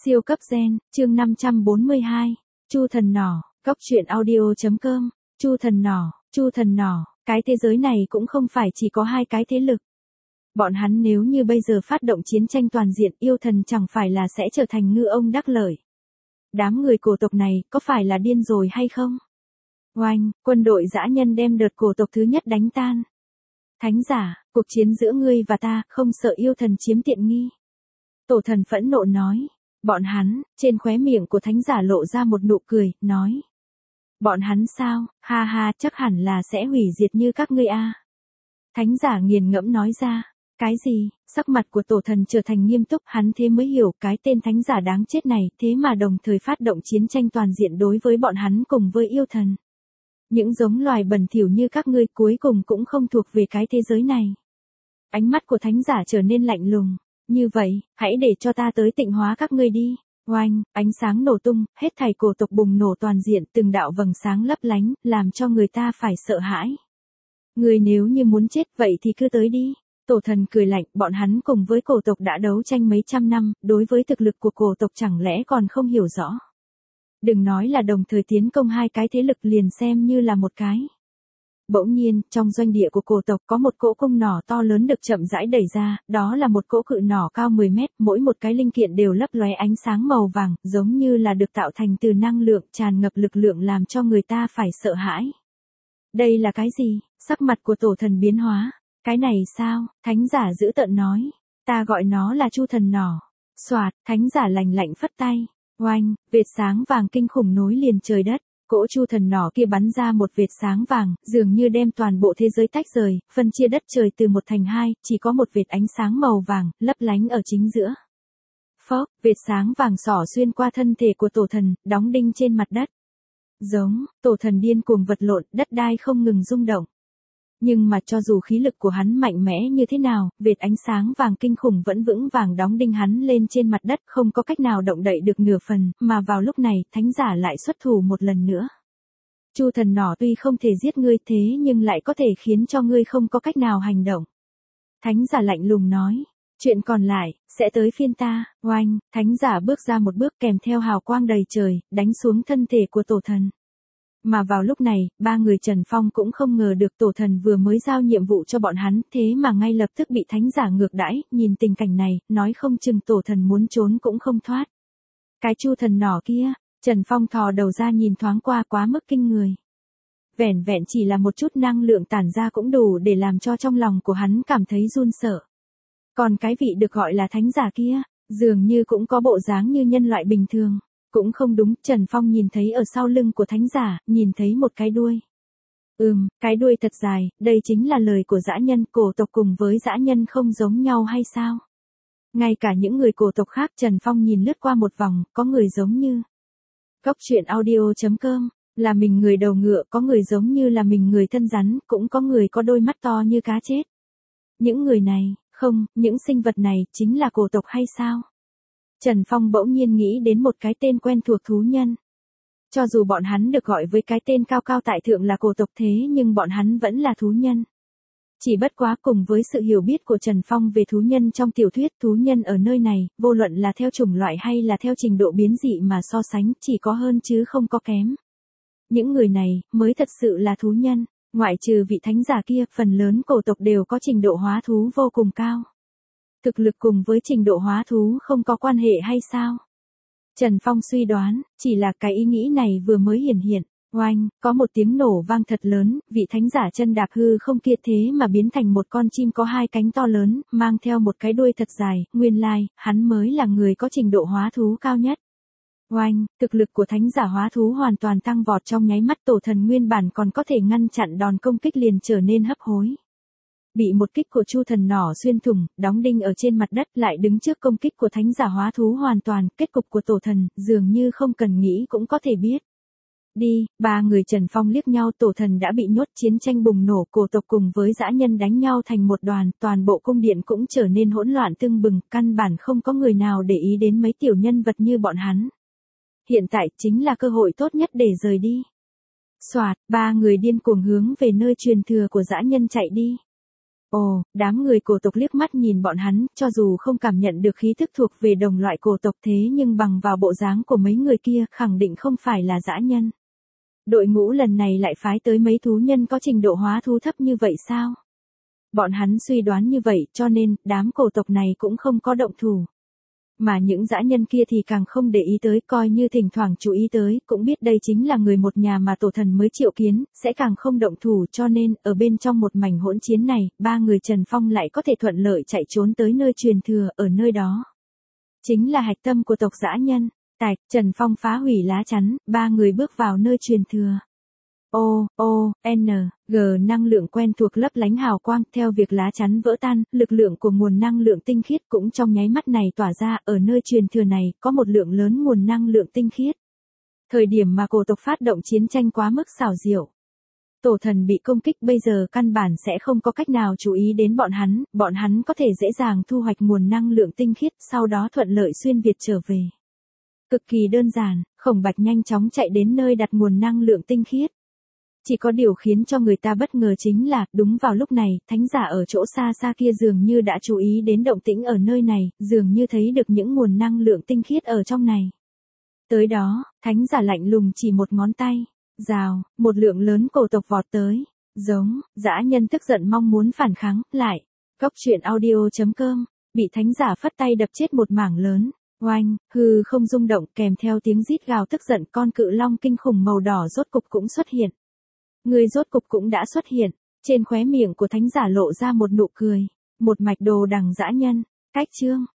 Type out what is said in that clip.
Siêu cấp gen, chương 542. Chu thần nỏ, góc truyện audio.com. Chu thần nỏ, cái thế giới này cũng không phải chỉ có hai cái thế lực. Bọn hắn nếu như bây giờ phát động chiến tranh toàn diện, yêu thần chẳng phải là sẽ trở thành ngư ông đắc lợi. Đám người cổ tộc này có phải là điên rồi hay không? Oanh, quân đội dã nhân đem đợt cổ tộc thứ nhất đánh tan. Thánh giả, cuộc chiến giữa ngươi và ta, không sợ yêu thần chiếm tiện nghi. Tổ thần phẫn nộ nói. Bọn hắn, trên khóe miệng của thánh giả lộ ra một nụ cười, nói. Bọn hắn sao, ha ha, chắc hẳn là sẽ hủy diệt như các ngươi a. Thánh giả nghiền ngẫm nói ra. Cái gì? Sắc mặt của tổ thần trở thành nghiêm túc, hắn thế mới hiểu cái tên thánh giả đáng chết này, thế mà đồng thời phát động chiến tranh toàn diện đối với bọn hắn cùng với yêu thần. Những giống loài bẩn thỉu như các ngươi cuối cùng cũng không thuộc về cái thế giới này. Ánh mắt của thánh giả trở nên lạnh lùng. Như vậy, hãy để cho ta tới tịnh hóa các ngươi đi. Oanh, ánh sáng nổ tung, hết thảy cổ tộc bùng nổ toàn diện, từng đạo vầng sáng lấp lánh, làm cho người ta phải sợ hãi. Người nếu như muốn chết vậy thì cứ tới đi. Tổ thần cười lạnh, bọn hắn cùng với cổ tộc đã đấu tranh mấy trăm năm, đối với thực lực của cổ tộc chẳng lẽ còn không hiểu rõ. Đừng nói là đồng thời tiến công hai cái thế lực, liền xem như là một cái. Bỗng nhiên, trong doanh địa của cổ tộc có một cỗ cung nỏ to lớn được chậm rãi đẩy ra, đó là một cỗ cự nỏ cao 10 mét, mỗi một cái linh kiện đều lấp lóe ánh sáng màu vàng, giống như là được tạo thành từ năng lượng, tràn ngập lực lượng làm cho người ta phải sợ hãi. Đây là cái gì? Sắc mặt của tổ thần biến hóa. Cái này sao? Thánh giả dữ tợn nói. Ta gọi nó là Chu thần nỏ. Soạt, thánh giả lạnh lạnh phất tay. Oanh, vệt sáng vàng kinh khủng nối liền trời đất. Cỗ chu thần nỏ kia bắn ra một vệt sáng vàng, dường như đem toàn bộ thế giới tách rời, phân chia đất trời từ một thành hai, chỉ có một vệt ánh sáng màu vàng, lấp lánh ở chính giữa. Phốc, vệt sáng vàng xỏ xuyên qua thân thể của tổ thần, đóng đinh trên mặt đất. Giống, tổ thần điên cuồng vật lộn, đất đai không ngừng rung động. Nhưng mà cho dù khí lực của hắn mạnh mẽ như thế nào, vệt ánh sáng vàng kinh khủng vẫn vững vàng đóng đinh hắn lên trên mặt đất, không có cách nào động đậy được nửa phần, mà vào lúc này, thánh giả lại xuất thủ một lần nữa. Chu thần nỏ tuy không thể giết ngươi thế nhưng lại có thể khiến cho ngươi không có cách nào hành động. Thánh giả lạnh lùng nói, chuyện còn lại, sẽ tới phiên ta. Oanh, thánh giả bước ra một bước kèm theo hào quang đầy trời, đánh xuống thân thể của tổ thần. Mà vào lúc này, ba người Trần Phong cũng không ngờ được tổ thần vừa mới giao nhiệm vụ cho bọn hắn, thế mà ngay lập tức bị thánh giả ngược đãi, nhìn tình cảnh này, nói không chừng tổ thần muốn trốn cũng không thoát. Cái chu thần nỏ kia, Trần Phong thò đầu ra nhìn thoáng qua, quá mức kinh người. Vẻn vẹn chỉ là một chút năng lượng tản ra cũng đủ để làm cho trong lòng của hắn cảm thấy run sợ. Còn cái vị được gọi là thánh giả kia, dường như cũng có bộ dáng như nhân loại bình thường. Cũng không đúng, Trần Phong nhìn thấy ở sau lưng của thánh giả, nhìn thấy một cái đuôi. Cái đuôi thật dài, đây chính là lời của dã nhân, cổ tộc cùng với dã nhân không giống nhau hay sao? Ngay cả những người cổ tộc khác Trần Phong nhìn lướt qua một vòng, có người giống như Góc truyện audio.com, là mình người đầu ngựa, có người giống như là mình người thân rắn, cũng có người có đôi mắt to như cá chết. Những người này, không, những sinh vật này, chính là cổ tộc hay sao? Trần Phong bỗng nhiên nghĩ đến một cái tên quen thuộc, thú nhân. Cho dù bọn hắn được gọi với cái tên cao cao tại thượng là cổ tộc thế nhưng bọn hắn vẫn là thú nhân. Chỉ bất quá cùng với sự hiểu biết của Trần Phong về thú nhân trong tiểu thuyết, thú nhân ở nơi này, vô luận là theo chủng loại hay là theo trình độ biến dị mà so sánh, chỉ có hơn chứ không có kém. Những người này, mới thật sự là thú nhân, ngoại trừ vị thánh giả kia, phần lớn cổ tộc đều có trình độ hóa thú vô cùng cao. Thực lực cùng với trình độ hóa thú không có quan hệ hay sao? Trần Phong suy đoán, chỉ là cái ý nghĩ này vừa mới hiển hiện. Oanh, có một tiếng nổ vang thật lớn, vị thánh giả chân đạp hư không kia thế mà biến thành một con chim có hai cánh to lớn, mang theo một cái đuôi thật dài, nguyên lai, hắn mới là người có trình độ hóa thú cao nhất. Oanh, thực lực của thánh giả hóa thú hoàn toàn tăng vọt trong nháy mắt, tổ thần nguyên bản còn có thể ngăn chặn đòn công kích liền trở nên hấp hối. Bị một kích của chu thần nỏ xuyên thủng, đóng đinh ở trên mặt đất, lại đứng trước công kích của thánh giả hóa thú hoàn toàn, kết cục của tổ thần, dường như không cần nghĩ cũng có thể biết. Đi, ba người Trần Phong liếc nhau, tổ thần đã bị nhốt, chiến tranh bùng nổ, cổ tộc cùng với dã nhân đánh nhau thành một đoàn, toàn bộ cung điện cũng trở nên hỗn loạn tưng bừng, căn bản không có người nào để ý đến mấy tiểu nhân vật như bọn hắn. Hiện tại chính là cơ hội tốt nhất để rời đi. Soạt, ba người điên cuồng hướng về nơi truyền thừa của dã nhân chạy đi. Ồ, đám người cổ tộc liếc mắt nhìn bọn hắn, cho dù không cảm nhận được khí thức thuộc về đồng loại cổ tộc thế nhưng bằng vào bộ dáng của mấy người kia khẳng định không phải là dã nhân. Đội ngũ lần này lại phái tới mấy thú nhân có trình độ hóa thú thấp như vậy sao? Bọn hắn suy đoán như vậy cho nên đám cổ tộc này cũng không có động thủ. Mà những dã nhân kia thì càng không để ý tới, coi như thỉnh thoảng chú ý tới, cũng biết đây chính là người một nhà mà tổ thần mới triệu kiến, sẽ càng không động thủ, cho nên, ở bên trong một mảnh hỗn chiến này, ba người Trần Phong lại có thể thuận lợi chạy trốn tới nơi truyền thừa, ở nơi đó. Chính là hạch tâm của tộc dã nhân. Tạch, Trần Phong phá hủy lá chắn, ba người bước vào nơi truyền thừa. G năng lượng quen thuộc lấp lánh hào quang, theo việc lá chắn vỡ tan, lực lượng của nguồn năng lượng tinh khiết cũng trong nháy mắt này tỏa ra, ở nơi truyền thừa này, có một lượng lớn nguồn năng lượng tinh khiết. Thời điểm mà cổ tộc phát động chiến tranh quá mức xảo diệu. Tổ thần bị công kích bây giờ căn bản sẽ không có cách nào chú ý đến bọn hắn có thể dễ dàng thu hoạch nguồn năng lượng tinh khiết, sau đó thuận lợi xuyên Việt trở về. Cực kỳ đơn giản, Khổng Bạch nhanh chóng chạy đến nơi đặt nguồn năng lượng tinh khiết. Chỉ có điều khiến cho người ta bất ngờ chính là, đúng vào lúc này, thánh giả ở chỗ xa xa kia dường như đã chú ý đến động tĩnh ở nơi này, dường như thấy được những nguồn năng lượng tinh khiết ở trong này. Tới đó, thánh giả lạnh lùng chỉ một ngón tay, rào, một lượng lớn cổ tộc vọt tới, giống, dã nhân tức giận mong muốn phản kháng, lại. Góc truyện audio.com, bị thánh giả phất tay đập chết một mảng lớn. Oanh, hư không rung động kèm theo tiếng rít gào tức giận, con cự long kinh khủng màu đỏ rốt cục cũng xuất hiện. Người rốt cục cũng đã xuất hiện, trên khóe miệng của thánh giả lộ ra một nụ cười, một mạch đồ đằng dã nhân, cách chương.